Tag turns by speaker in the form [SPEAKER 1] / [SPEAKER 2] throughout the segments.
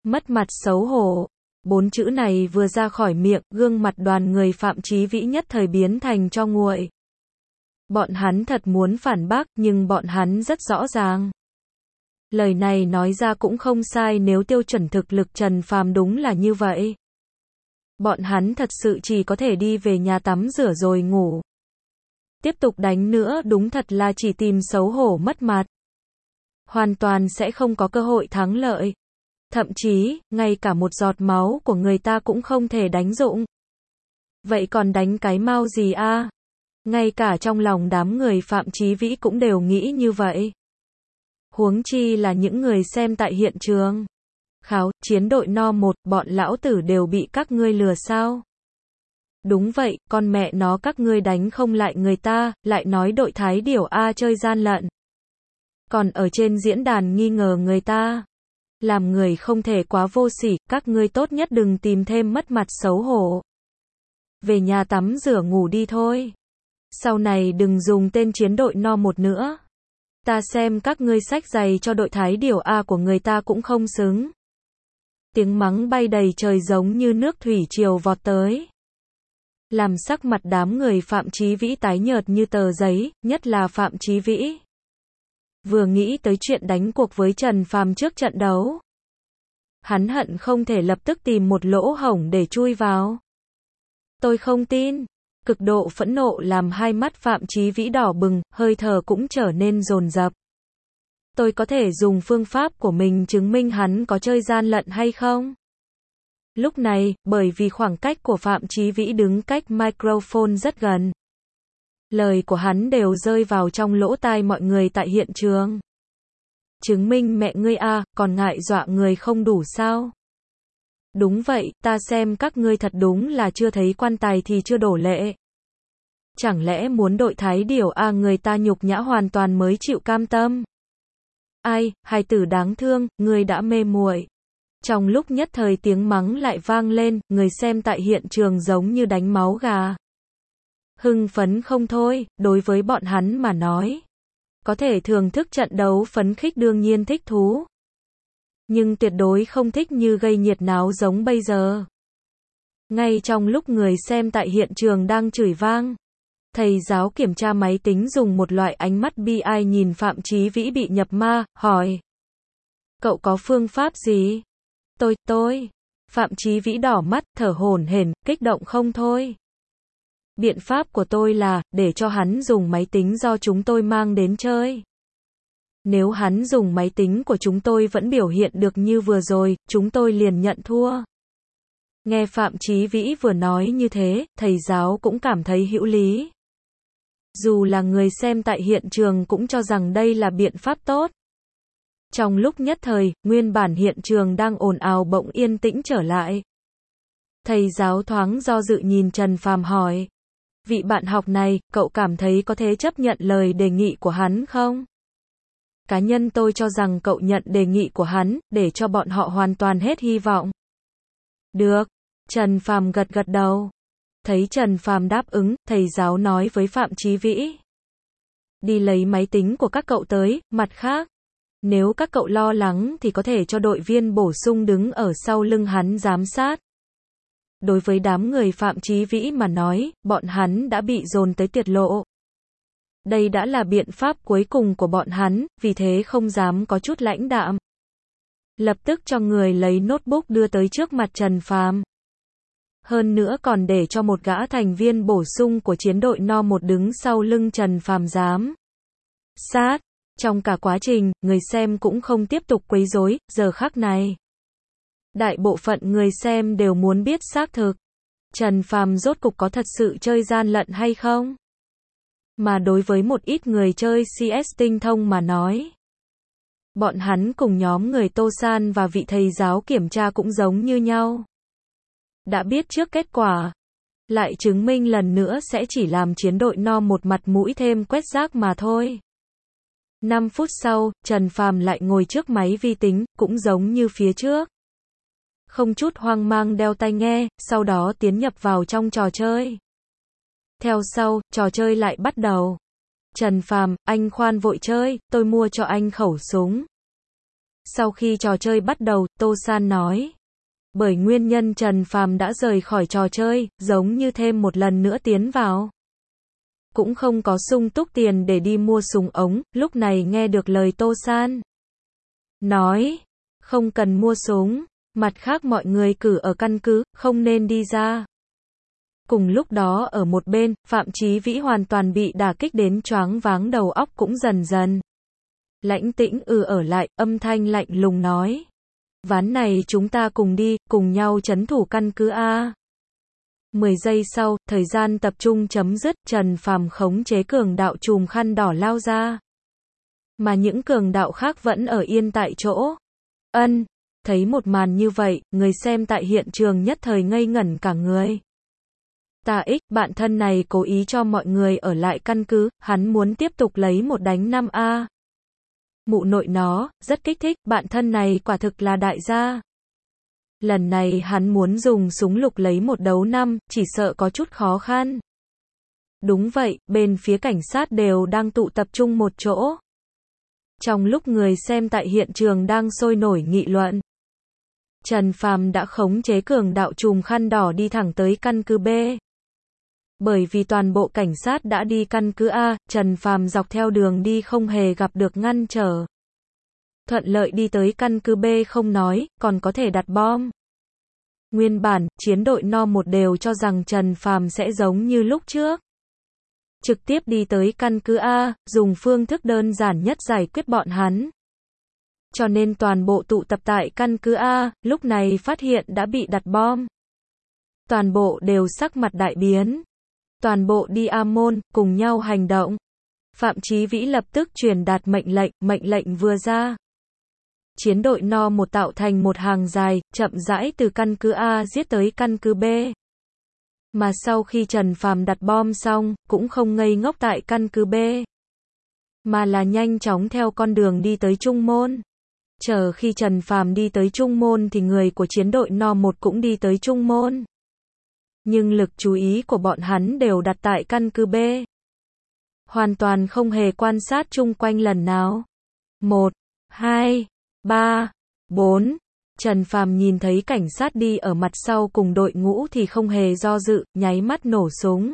[SPEAKER 1] Mất mặt xấu hổ. 4 chữ này vừa ra khỏi miệng, gương mặt đoàn người Phạm Chí Vĩ nhất thời biến thành tro nguội. Bọn hắn thật muốn phản bác, nhưng bọn hắn rất rõ ràng. Lời này nói ra cũng không sai nếu tiêu chuẩn thực lực Trần Phàm đúng là như vậy. Bọn hắn thật sự chỉ có thể đi về nhà tắm rửa rồi ngủ. Tiếp tục đánh nữa đúng thật là chỉ tìm xấu hổ mất mặt. Hoàn toàn sẽ không có cơ hội thắng lợi. Thậm chí, ngay cả một giọt máu của người ta cũng không thể đánh dụng. Vậy còn đánh cái mau gì a? Ngay cả trong lòng đám người Phạm Chí Vĩ cũng đều nghĩ như vậy. Huống chi là những người xem tại hiện trường. Kháo, chiến đội no 1, bọn lão tử đều bị các ngươi lừa sao? Đúng vậy, con mẹ nó các ngươi đánh không lại người ta, lại nói đội Thái Điểu A chơi gian lận. Còn ở trên diễn đàn nghi ngờ người ta. Làm người không thể quá vô sỉ, các ngươi tốt nhất đừng tìm thêm mất mặt xấu hổ. Về nhà tắm rửa ngủ đi thôi. Sau này đừng dùng tên chiến đội no 1 nữa. Ta xem các ngươi xách giày cho đội Thái Điểu A của người ta cũng không xứng. Tiếng mắng bay đầy trời giống như nước thủy triều vọt tới. Làm sắc mặt đám người Phạm Chí Vĩ tái nhợt như tờ giấy, nhất là Phạm Chí Vĩ. Vừa nghĩ tới chuyện đánh cuộc với Trần Phàm trước trận đấu. Hắn hận không thể lập tức tìm một lỗ hổng để chui vào. Tôi không tin. Cực độ phẫn nộ làm hai mắt Phạm Chí Vĩ đỏ bừng, hơi thở cũng trở nên dồn dập. Tôi có thể dùng phương pháp của mình chứng minh hắn có chơi gian lận hay không? Lúc này, bởi vì khoảng cách của Phạm Chí Vĩ đứng cách microphone rất gần. Lời của hắn đều rơi vào trong lỗ tai mọi người tại hiện trường. Chứng minh mẹ ngươi a, còn ngại dọa người không đủ sao? Đúng vậy, ta xem các ngươi thật đúng là chưa thấy quan tài thì chưa đổ lệ. Chẳng lẽ muốn đội Thái Điểu A người ta nhục nhã hoàn toàn mới chịu cam tâm? Ai, hài tử đáng thương, ngươi đã mê muội. Trong lúc nhất thời tiếng mắng lại vang lên, người xem tại hiện trường giống như đánh máu gà. Hưng phấn không thôi, đối với bọn hắn mà nói. Có thể thưởng thức trận đấu phấn khích đương nhiên thích thú. Nhưng tuyệt đối không thích như gây nhiệt náo giống bây giờ. Ngay trong lúc người xem tại hiện trường đang chửi vang, thầy giáo kiểm tra máy tính dùng một loại ánh mắt bi ai nhìn Phạm Chí Vĩ bị nhập ma, hỏi. Cậu có phương pháp gì? Tôi. Phạm Chí Vĩ đỏ mắt, thở hổn hển, kích động không thôi. Biện pháp của tôi là, để cho hắn dùng máy tính do chúng tôi mang đến chơi. Nếu hắn dùng máy tính của chúng tôi vẫn biểu hiện được như vừa rồi, chúng tôi liền nhận thua. Nghe Phạm Chí Vĩ vừa nói như thế, thầy giáo cũng cảm thấy hữu lý. Dù là người xem tại hiện trường cũng cho rằng đây là biện pháp tốt. Trong lúc nhất thời, nguyên bản hiện trường đang ồn ào bỗng yên tĩnh trở lại. Thầy giáo thoáng do dự nhìn Trần Phàm hỏi. Vị bạn học này, cậu cảm thấy có thể chấp nhận lời đề nghị của hắn không? Cá nhân tôi cho rằng cậu nhận đề nghị của hắn, để cho bọn họ hoàn toàn hết hy vọng. Được. Trần Phàm gật gật đầu. Thấy Trần Phàm đáp ứng, thầy giáo nói với Phạm Chí Vĩ. Đi lấy máy tính của các cậu tới, mặt khác. Nếu các cậu lo lắng thì có thể cho đội viên bổ sung đứng ở sau lưng hắn giám sát. Đối với đám người Phạm Chí Vĩ mà nói, bọn hắn đã bị dồn tới tuyệt lộ. Đây đã là biện pháp cuối cùng của bọn hắn, vì thế không dám có chút lãnh đạm. Lập tức cho người lấy notebook đưa tới trước mặt Trần Phàm. Hơn nữa còn để cho một gã thành viên bổ sung của chiến đội no 1 đứng sau lưng Trần Phàm giám sát. Trong cả quá trình, người xem cũng không tiếp tục quấy rối, giờ khắc này. Đại bộ phận người xem đều muốn biết xác thực. Trần Phàm rốt cục có thật sự chơi gian lận hay không? Mà đối với một ít người chơi CS tinh thông mà nói. Bọn hắn cùng nhóm người Tô San và vị thầy giáo kiểm tra cũng giống như nhau. Đã biết trước kết quả. Lại chứng minh lần nữa sẽ chỉ làm chiến đội no 1 mặt mũi thêm quét rác mà thôi. 5 phút sau, Trần Phàm lại ngồi trước máy vi tính, cũng giống như phía trước. Không chút hoang mang đeo tai nghe, sau đó tiến nhập vào trong trò chơi. Theo sau, trò chơi lại bắt đầu. Trần Phàm, anh khoan vội chơi, tôi mua cho anh khẩu súng. Sau khi trò chơi bắt đầu, Tô San nói. Bởi nguyên nhân Trần Phàm đã rời khỏi trò chơi, giống như thêm một lần nữa tiến vào. Cũng không có sung túc tiền để đi mua súng ống, lúc này nghe được lời Tô San. Nói, không cần mua súng, mặt khác mọi người cử ở căn cứ, không nên đi ra. Cùng lúc đó ở một bên, Phạm Chí Vĩ hoàn toàn bị đả kích đến choáng váng đầu óc cũng dần dần. Lãnh Tĩnh ở lại, âm thanh lạnh lùng nói. Ván này chúng ta cùng đi, cùng nhau trấn thủ căn cứ A. 10 giây sau, thời gian tập trung chấm dứt, Trần Phàm khống chế cường đạo chùm khăn đỏ lao ra. Mà những cường đạo khác vẫn ở yên tại chỗ. Thấy một màn như vậy, người xem tại hiện trường nhất thời ngây ngẩn cả người. Bạn thân này cố ý cho mọi người ở lại căn cứ, hắn muốn tiếp tục lấy một đánh 5 A. Mụ nội nó, rất kích thích, bạn thân này quả thực là đại gia. Lần này hắn muốn dùng súng lục lấy một đấu 5, chỉ sợ có chút khó khăn. Đúng vậy, bên phía cảnh sát đều đang tụ tập trung một chỗ. Trong lúc người xem tại hiện trường đang sôi nổi nghị luận, Trần Phàm đã khống chế cường đạo chùm khăn đỏ đi thẳng tới căn cứ B. Bởi vì toàn bộ cảnh sát đã đi căn cứ A, Trần Phàm dọc theo đường đi không hề gặp được ngăn trở. Thuận lợi đi tới căn cứ B không nói, còn có thể đặt bom. Nguyên bản, chiến đội No 1 đều cho rằng Trần Phàm sẽ giống như lúc trước. Trực tiếp đi tới căn cứ A, dùng phương thức đơn giản nhất giải quyết bọn hắn. Cho nên toàn bộ tụ tập tại căn cứ A, lúc này phát hiện đã bị đặt bom. Toàn bộ đều sắc mặt đại biến. Toàn bộ đi A môn, cùng nhau hành động. Phạm Chí Vĩ lập tức truyền đạt mệnh lệnh vừa ra. Chiến đội No 1 tạo thành một hàng dài, chậm rãi từ căn cứ A giết tới căn cứ B. Mà sau khi Trần Phàm đặt bom xong, cũng không ngây ngốc tại căn cứ B. Mà là nhanh chóng theo con đường đi tới Trung Môn. Chờ khi Trần Phàm đi tới Trung Môn thì người của chiến đội No 1 cũng đi tới Trung Môn. Nhưng lực chú ý của bọn hắn đều đặt tại căn cứ B. Hoàn toàn không hề quan sát chung quanh lần nào. 1, 2, 3, 4. Trần Phàm nhìn thấy cảnh sát đi ở mặt sau cùng đội ngũ thì không hề do dự, nháy mắt nổ súng.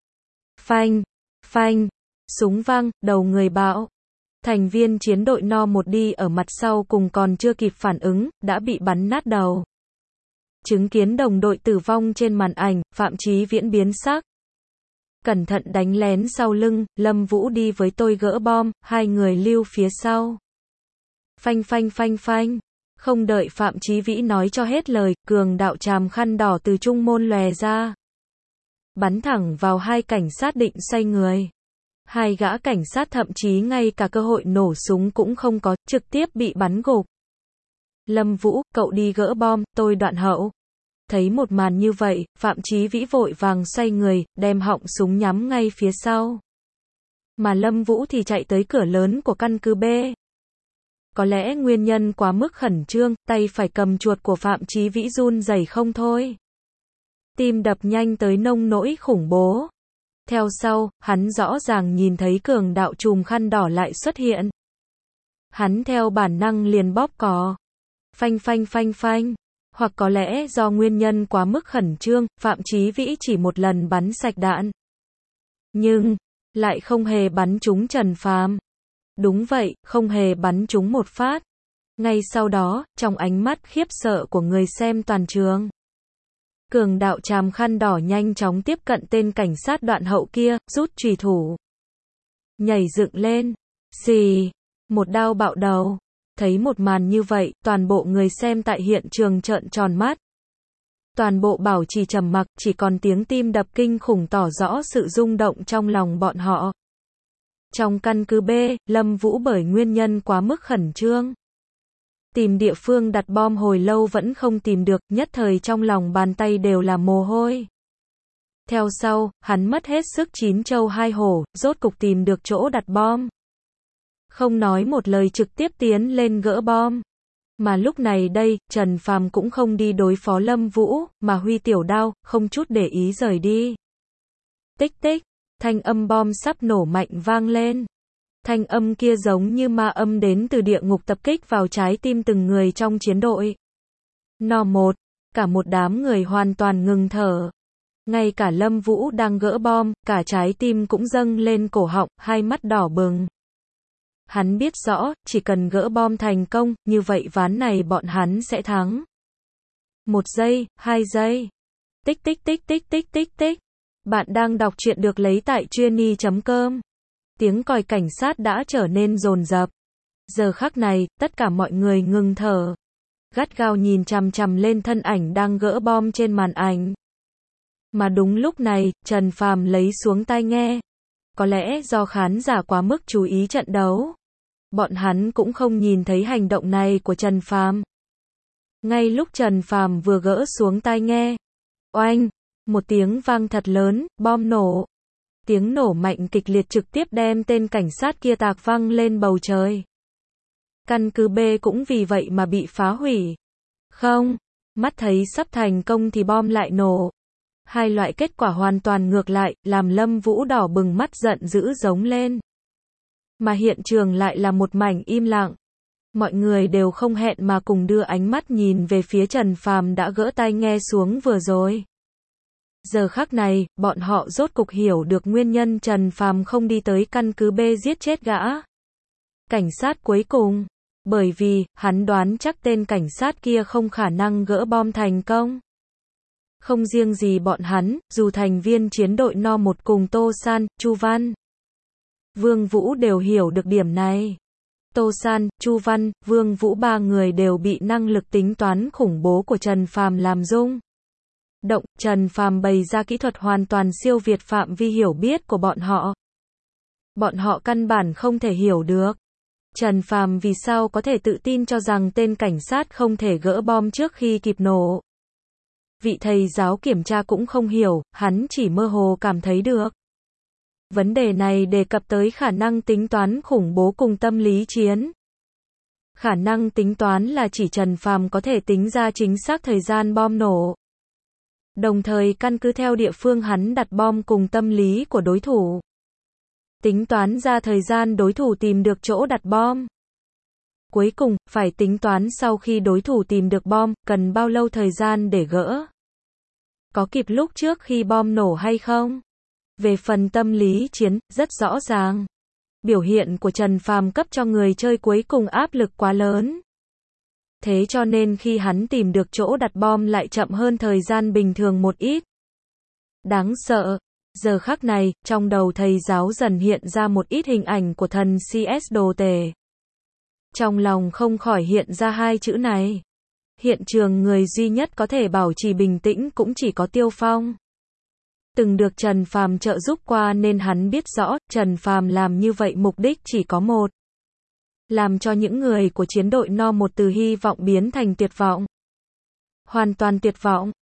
[SPEAKER 1] Phanh, phanh, súng vang, đầu người bạo. Thành viên chiến đội No 1 đi ở mặt sau cùng còn chưa kịp phản ứng, đã bị bắn nát đầu. Chứng kiến đồng đội tử vong trên màn ảnh, Phạm Chí Viễn biến sắc. Cẩn thận đánh lén sau lưng, Lâm Vũ đi với tôi gỡ bom, hai người lưu phía sau. Phanh phanh phanh phanh. Không đợi Phạm Chí Vĩ nói cho hết lời, cường đạo chàm khăn đỏ từ Trung Môn lòe ra. Bắn thẳng vào hai cảnh sát định xoay người. Hai gã cảnh sát thậm chí ngay cả cơ hội nổ súng cũng không có, trực tiếp bị bắn gục. Lâm Vũ, cậu đi gỡ bom, tôi đoạn hậu. Thấy một màn như vậy, Phạm Chí Vĩ vội vàng xoay người, đem họng súng nhắm ngay phía sau. Mà Lâm Vũ thì chạy tới cửa lớn của căn cứ B. Có lẽ nguyên nhân quá mức khẩn trương, tay phải cầm chuột của Phạm Chí Vĩ run rẩy không thôi. Tim đập nhanh tới nông nỗi khủng bố. Theo sau, hắn rõ ràng nhìn thấy cường đạo chùm khăn đỏ lại xuất hiện. Hắn theo bản năng liền bóp cò. Phanh phanh phanh phanh. Hoặc có lẽ do nguyên nhân quá mức khẩn trương, Phạm Chí Vĩ chỉ một lần bắn sạch đạn. Nhưng, lại không hề bắn trúng Trần Phàm. Đúng vậy, không hề bắn trúng một phát. Ngay sau đó, trong ánh mắt khiếp sợ của người xem toàn trường, cường đạo chàm khăn đỏ nhanh chóng tiếp cận tên cảnh sát đoạn hậu kia, rút chùy thủ. Nhảy dựng lên. Xì. Một đao bạo đầu. Thấy một màn như vậy, toàn bộ người xem tại hiện trường trợn tròn mắt. Toàn bộ bảo trì trầm mặc, chỉ còn tiếng tim đập kinh khủng tỏ rõ sự rung động trong lòng bọn họ. Trong căn cứ B, Lâm Vũ bởi nguyên nhân quá mức khẩn trương, tìm địa phương đặt bom hồi lâu vẫn không tìm được, nhất thời trong lòng bàn tay đều là mồ hôi. Theo sau, hắn mất hết sức chín châu hai hổ, rốt cục tìm được chỗ đặt bom. Không nói một lời trực tiếp tiến lên gỡ bom. Mà lúc này đây, Trần Phàm cũng không đi đối phó Lâm Vũ, mà huy tiểu đao, không chút để ý rời đi. Tích tích, thanh âm bom sắp nổ mạnh vang lên. Thanh âm kia giống như ma âm đến từ địa ngục tập kích vào trái tim từng người trong chiến đội. No 1, cả một đám người hoàn toàn ngừng thở. Ngay cả Lâm Vũ đang gỡ bom, cả trái tim cũng dâng lên cổ họng, hai mắt đỏ bừng. Hắn biết rõ, chỉ cần gỡ bom thành công, như vậy ván này bọn hắn sẽ thắng. 1 giây, 2 giây. Tích tích tích tích tích tích tích. Bạn đang đọc truyện được lấy tại truyenee.com. Tiếng còi cảnh sát đã trở nên dồn dập. Giờ khắc này, tất cả mọi người ngừng thở. Gắt gao nhìn chằm chằm lên thân ảnh đang gỡ bom trên màn ảnh. Mà đúng lúc này, Trần Phàm lấy xuống tai nghe. Có lẽ do khán giả quá mức chú ý trận đấu. Bọn hắn cũng không nhìn thấy hành động này của Trần Phàm. Ngay lúc Trần Phàm vừa gỡ xuống tai nghe. Oanh! Một tiếng vang thật lớn, bom nổ. Tiếng nổ mạnh kịch liệt trực tiếp đem tên cảnh sát kia tạc văng lên bầu trời. Căn cứ B cũng vì vậy mà bị phá hủy. Không, mắt thấy sắp thành công thì bom lại nổ. Hai loại kết quả hoàn toàn ngược lại, làm Lâm Vũ đỏ bừng mắt giận dữ giống lên. Mà hiện trường lại là một mảnh im lặng. Mọi người đều không hẹn mà cùng đưa ánh mắt nhìn về phía Trần Phàm đã gỡ tai nghe xuống vừa rồi. Giờ khắc này, bọn họ rốt cục hiểu được nguyên nhân Trần Phàm không đi tới căn cứ B giết chết gã cảnh sát cuối cùng. Bởi vì, hắn đoán chắc tên cảnh sát kia không khả năng gỡ bom thành công. Không riêng gì bọn hắn, dù thành viên chiến đội No 1 cùng Tô San, Chu Văn, Vương Vũ đều hiểu được điểm này. Tô San, Chu Văn, Vương Vũ ba người đều bị năng lực tính toán khủng bố của Trần Phàm làm rung động. Trần Phàm bày ra kỹ thuật hoàn toàn siêu việt phạm vi hiểu biết của bọn họ. Bọn họ căn bản không thể hiểu được. Trần Phàm vì sao có thể tự tin cho rằng tên cảnh sát không thể gỡ bom trước khi kịp nổ. Vị thầy giáo kiểm tra cũng không hiểu, hắn chỉ mơ hồ cảm thấy được. Vấn đề này đề cập tới khả năng tính toán khủng bố cùng tâm lý chiến. Khả năng tính toán là chỉ Trần Phàm có thể tính ra chính xác thời gian bom nổ. Đồng thời căn cứ theo địa phương hắn đặt bom cùng tâm lý của đối thủ. Tính toán ra thời gian đối thủ tìm được chỗ đặt bom. Cuối cùng, phải tính toán sau khi đối thủ tìm được bom, cần bao lâu thời gian để gỡ. Có kịp lúc trước khi bom nổ hay không? Về phần tâm lý chiến, rất rõ ràng. Biểu hiện của Trần Phàm cấp cho người chơi cuối cùng áp lực quá lớn. Thế cho nên khi hắn tìm được chỗ đặt bom lại chậm hơn thời gian bình thường một ít. Đáng sợ. Giờ khắc này, trong đầu thầy giáo dần hiện ra một ít hình ảnh của thần CS đồ tể. Trong lòng không khỏi hiện ra hai chữ này. Hiện trường người duy nhất có thể bảo trì bình tĩnh cũng chỉ có Tiêu Phong. Từng được Trần Phàm trợ giúp qua nên hắn biết rõ, Trần Phàm làm như vậy mục đích chỉ có một. Làm cho những người của chiến đội No 1 từ hy vọng biến thành tuyệt vọng. Hoàn toàn tuyệt vọng.